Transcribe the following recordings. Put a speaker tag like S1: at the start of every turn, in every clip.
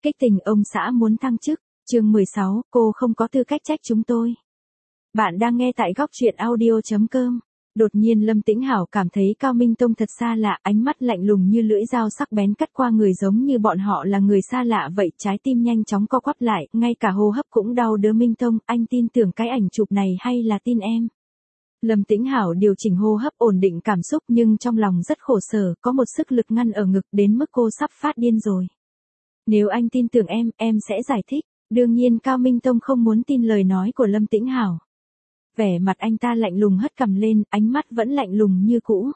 S1: Kích tình ông xã muốn thăng chức, chương 16, cô không có tư cách trách chúng tôi. Bạn đang nghe tại góc truyện audio.com. Đột nhiên Lâm Tĩnh Hảo cảm thấy Cao Minh Tông thật xa lạ, ánh mắt lạnh lùng như lưỡi dao sắc bén cắt qua người giống như bọn họ là người xa lạ vậy, trái tim nhanh chóng co quắp lại, ngay cả hô hấp cũng đau đớn. Minh Tông, anh tin tưởng cái ảnh chụp này hay là tin em? Lâm Tĩnh Hảo điều chỉnh hô hấp ổn định cảm xúc nhưng trong lòng rất khổ sở, có một sức lực ngăn ở ngực đến mức cô sắp phát điên rồi. Nếu anh tin tưởng em sẽ giải thích. Đương nhiên Cao Minh Tông không muốn tin lời nói của Lâm Tĩnh Hảo. Vẻ mặt anh ta lạnh lùng hất cằm lên, ánh mắt vẫn lạnh lùng như cũ.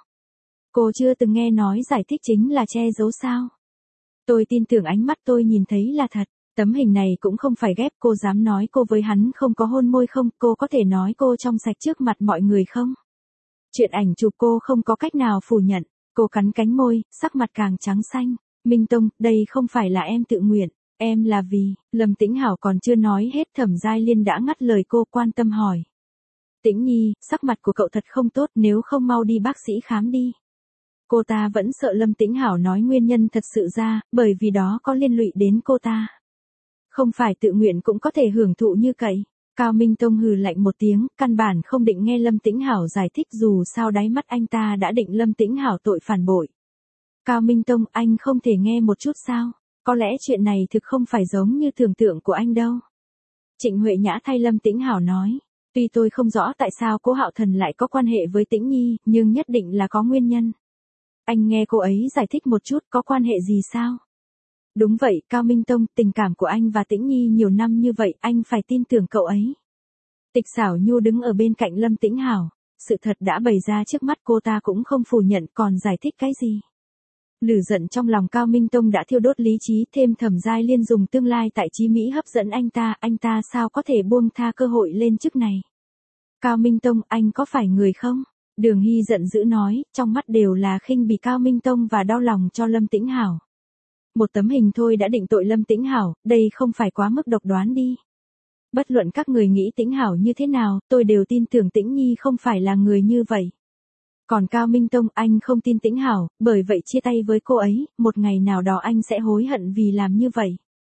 S1: Cô chưa từng nghe nói giải thích chính là che giấu sao? Tôi tin tưởng ánh mắt tôi nhìn thấy là thật. Tấm hình này cũng không phải ghép, cô dám nói cô với hắn không có hôn môi không? Cô có thể nói cô trong sạch trước mặt mọi người không? Chuyện ảnh chụp cô không có cách nào phủ nhận. Cô cắn cánh môi, sắc mặt càng trắng xanh. Minh Tông, đây không phải là em tự nguyện. Em là vì, Lâm Tĩnh Hảo còn chưa nói hết Thẩm Giai Liên đã ngắt lời cô, quan tâm hỏi. Tĩnh Nhi, sắc mặt của cậu thật không tốt, nếu không mau đi bác sĩ khám đi. Cô ta vẫn sợ Lâm Tĩnh Hảo nói nguyên nhân thật sự ra, bởi vì đó có liên lụy đến cô ta. Không phải tự nguyện cũng có thể hưởng thụ như cậy. Cao Minh Tông hừ lạnh một tiếng, căn bản không định nghe Lâm Tĩnh Hảo giải thích, dù sao đáy mắt anh ta đã định Lâm Tĩnh Hảo tội phản bội. Cao Minh Tông, anh không thể nghe một chút sao? Có lẽ chuyện này thực không phải giống như tưởng tượng của anh đâu. Trịnh Huệ Nhã thay Lâm Tĩnh Hảo nói. Tuy tôi không rõ tại sao Cố Hạo Thần lại có quan hệ với Tĩnh Nhi, nhưng nhất định là có nguyên nhân. Anh nghe cô ấy giải thích một chút, có quan hệ gì sao? Đúng vậy, Cao Minh Tông, tình cảm của anh và Tĩnh Nhi nhiều năm như vậy, anh phải tin tưởng cậu ấy. Tịch Xảo Nhu đứng ở bên cạnh Lâm Tĩnh Hảo. Sự thật đã bày ra trước mắt, cô ta cũng không phủ nhận, còn giải thích cái gì? Lửa giận trong lòng Cao Minh Tông đã thiêu đốt lý trí, thêm Thẩm Giai Liên dùng tương lai tại Chí Mỹ hấp dẫn anh ta sao có thể buông tha cơ hội lên chức này. Cao Minh Tông, anh có phải người không? Đường Hy giận dữ nói, trong mắt đều là khinh bỉ Cao Minh Tông và đau lòng cho Lâm Tĩnh Hảo. Một tấm hình thôi đã định tội Lâm Tĩnh Hảo, đây không phải quá mức độc đoán đi. Bất luận các người nghĩ Tĩnh Hảo như thế nào, tôi đều tin tưởng Tĩnh Nhi không phải là người như vậy. Còn Cao Minh Tông, anh không tin Tĩnh Hảo, bởi vậy chia tay với cô ấy, một ngày nào đó anh sẽ hối hận vì làm như vậy.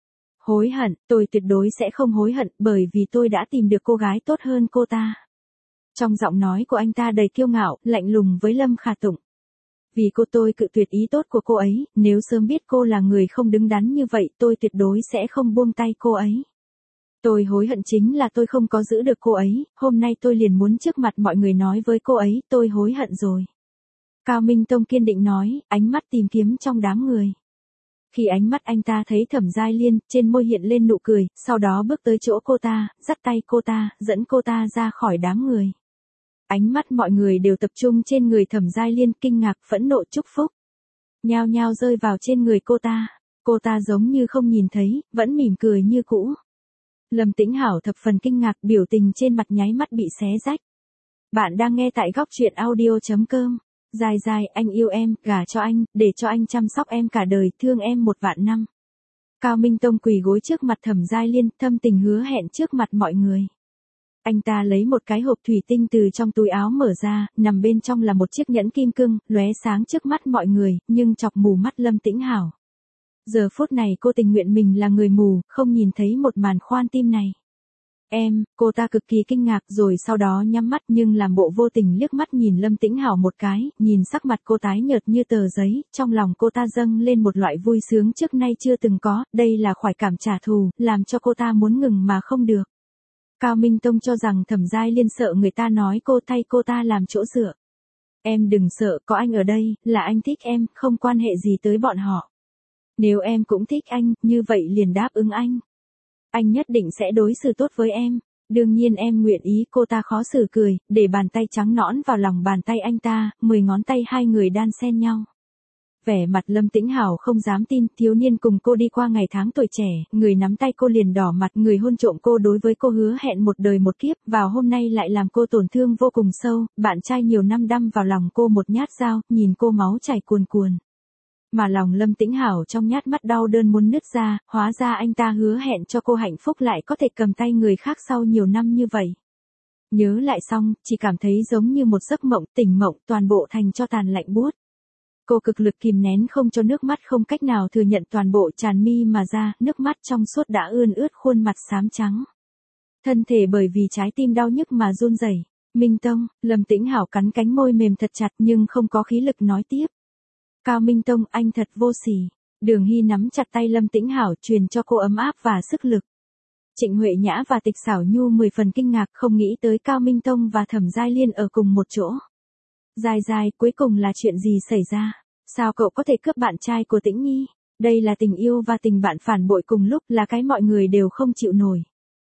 S1: Hối hận, tôi tuyệt đối sẽ không hối hận, bởi vì tôi đã tìm được cô gái tốt hơn cô ta. Trong giọng nói của anh ta đầy kiêu ngạo, lạnh lùng với Lâm Khả Tụng. Vì cô tôi cự tuyệt ý tốt của cô ấy, nếu sớm biết cô là người không đứng đắn như vậy, tôi tuyệt đối sẽ không buông tay cô ấy. Tôi hối hận chính là tôi không có giữ được cô ấy, hôm nay tôi liền muốn trước mặt mọi người nói với cô ấy, tôi hối hận rồi. Cao Minh Tông kiên định nói, ánh mắt tìm kiếm trong đám người. Khi ánh mắt anh ta thấy Thẩm Giai Liên, trên môi hiện lên nụ cười, sau đó bước tới chỗ cô ta, dắt tay cô ta, dẫn cô ta ra khỏi đám người. Ánh mắt mọi người đều tập trung trên người Thẩm Giai Liên, kinh ngạc, phẫn nộ, chúc phúc. Nhao nhao rơi vào trên người cô ta giống như không nhìn thấy, vẫn mỉm cười như cũ. Lâm Tĩnh Hảo thập phần kinh ngạc, biểu tình trên mặt nháy mắt bị xé rách. Bạn đang nghe tại góc truyện audio.com. Dài dài, anh yêu em, gả cho anh, để cho anh chăm sóc em cả đời, thương em 1.000.000 năm. Cao Minh Tông quỳ gối trước mặt Thẩm Giai Liên, thâm tình hứa hẹn trước mặt mọi người. Anh ta lấy một cái hộp thủy tinh từ trong túi áo mở ra, nằm bên trong là một chiếc nhẫn kim cương, lóe sáng trước mắt mọi người, nhưng chọc mù mắt Lâm Tĩnh Hảo. Giờ phút này cô tình nguyện mình là người mù, không nhìn thấy một màn khoan tim này. Cô ta cực kỳ kinh ngạc rồi sau đó nhắm mắt nhưng làm bộ vô tình liếc mắt nhìn Lâm Tĩnh Hảo một cái, nhìn sắc mặt cô tái nhợt như tờ giấy, trong lòng cô ta dâng lên một loại vui sướng trước nay chưa từng có, đây là khoái cảm trả thù, làm cho cô ta muốn ngừng mà không được. Cao Minh Tông cho rằng Thẩm Giai Liên sợ người ta nói cô thay cô ta làm chỗ dựa. Em đừng sợ, có anh ở đây, là anh thích em, không quan hệ gì tới bọn họ. Nếu em cũng thích anh, như vậy liền đáp ứng anh. Anh nhất định sẽ đối xử tốt với em. Đương nhiên em nguyện ý, cô ta khó xử cười, để bàn tay trắng nõn vào lòng bàn tay anh ta, 10 ngón tay hai người đan xen nhau. Vẻ mặt Lâm Tĩnh Hảo không dám tin, thiếu niên cùng cô đi qua ngày tháng tuổi trẻ, người nắm tay cô liền đỏ mặt, người hôn trộm cô đối với cô hứa hẹn một đời một kiếp, vào hôm nay lại làm cô tổn thương vô cùng sâu, bạn trai nhiều năm đâm vào lòng cô một nhát dao, nhìn cô máu chảy cuồn cuồn. Mà lòng Lâm Tĩnh Hảo trong nhát mắt đau đớn muốn nứt ra, hóa ra anh ta hứa hẹn cho cô hạnh phúc lại có thể cầm tay người khác sau nhiều năm như vậy. Nhớ lại xong, chỉ cảm thấy giống như một giấc mộng, tỉnh mộng, toàn bộ thành cho tàn lạnh buốt. Cô cực lực kìm nén không cho nước mắt không cách nào thừa nhận toàn bộ tràn mi mà ra, nước mắt trong suốt đã ươn ướt khuôn mặt xám trắng. Thân thể bởi vì trái tim đau nhức mà run rẩy. Minh Tông, Lâm Tĩnh Hảo cắn cánh môi mềm thật chặt nhưng không có khí lực nói tiếp. Cao Minh Tông, anh thật vô sỉ. Đường Hy nắm chặt tay Lâm Tĩnh Hảo truyền cho cô ấm áp và sức lực. Trịnh Huệ Nhã và Tịch Xảo Nhu 10 phần kinh ngạc không nghĩ tới Cao Minh Tông và Thẩm Giai Liên ở cùng một chỗ. Dài dài, cuối cùng là chuyện gì xảy ra? Sao cậu có thể cướp bạn trai của Tĩnh Nhi? Đây là tình yêu và tình bạn phản bội cùng lúc, là cái mọi người đều không chịu nổi.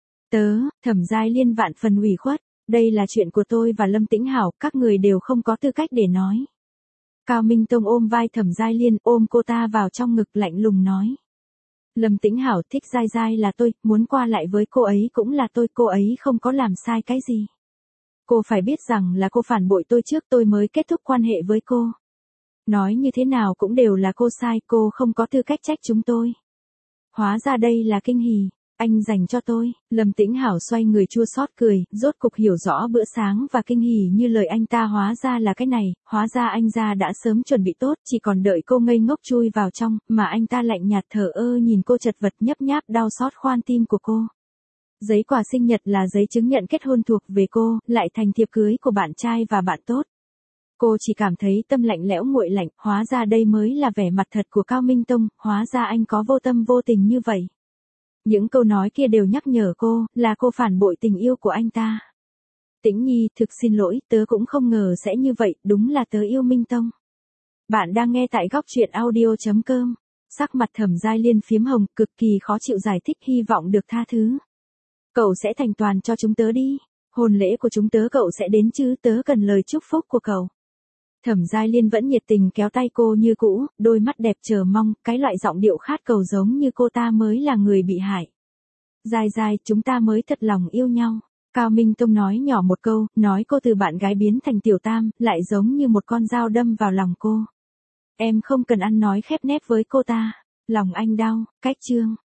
S1: Thẩm Giai Liên vạn phần ủy khuất. Đây là chuyện của tôi và Lâm Tĩnh Hảo, các người đều không có tư cách để nói. Cao Minh Tông ôm vai Thẩm Giai Liên, ôm cô ta vào trong ngực lạnh lùng nói. Lâm Tĩnh Hảo thích Giai Giai là tôi, muốn qua lại với cô ấy cũng là tôi, cô ấy không có làm sai cái gì. Cô phải biết rằng là cô phản bội tôi trước tôi mới kết thúc quan hệ với cô. Nói như thế nào cũng đều là cô sai, cô không có tư cách trách chúng tôi. Hóa ra đây là kinh hỉ, anh dành cho tôi. Lâm Tĩnh Hảo xoay người chua xót cười, rốt cục hiểu rõ bữa sáng và kinh hỉ như lời anh ta hóa ra là cái này, hóa ra anh ra đã sớm chuẩn bị tốt, chỉ còn đợi cô ngây ngốc chui vào trong, mà anh ta lạnh nhạt thờ ơ nhìn cô chật vật nhấp nháp đau xót khoan tim của cô. Giấy quà sinh nhật là giấy chứng nhận kết hôn thuộc về cô, lại thành thiệp cưới của bạn trai và bạn tốt. Cô chỉ cảm thấy tâm lạnh lẽo nguội lạnh, hóa ra đây mới là vẻ mặt thật của Cao Minh Tông, hóa ra anh có vô tâm vô tình như vậy. Những câu nói kia đều nhắc nhở cô, là cô phản bội tình yêu của anh ta. Tĩnh Nhi, thực xin lỗi, tớ cũng không ngờ sẽ như vậy, đúng là tớ yêu Minh Tông. Bạn đang nghe tại góc truyện audio.com. Sắc mặt Thẩm Giai Liên phiếm hồng, cực kỳ khó chịu giải thích, hy vọng được tha thứ. Cậu sẽ thành toàn cho chúng tớ đi. Hôn lễ của chúng tớ cậu sẽ đến chứ, tớ cần lời chúc phúc của cậu. Thẩm Giai Liên vẫn nhiệt tình kéo tay cô như cũ, đôi mắt đẹp chờ mong, cái loại giọng điệu khát cầu giống như cô ta mới là người bị hại. Giai Giai, chúng ta mới thật lòng yêu nhau. Cao Minh Tông nói nhỏ một câu, nói cô từ bạn gái biến thành tiểu tam, lại giống như một con dao đâm vào lòng cô. Em không cần ăn nói khép nép với cô ta. Lòng anh đau, cách chương.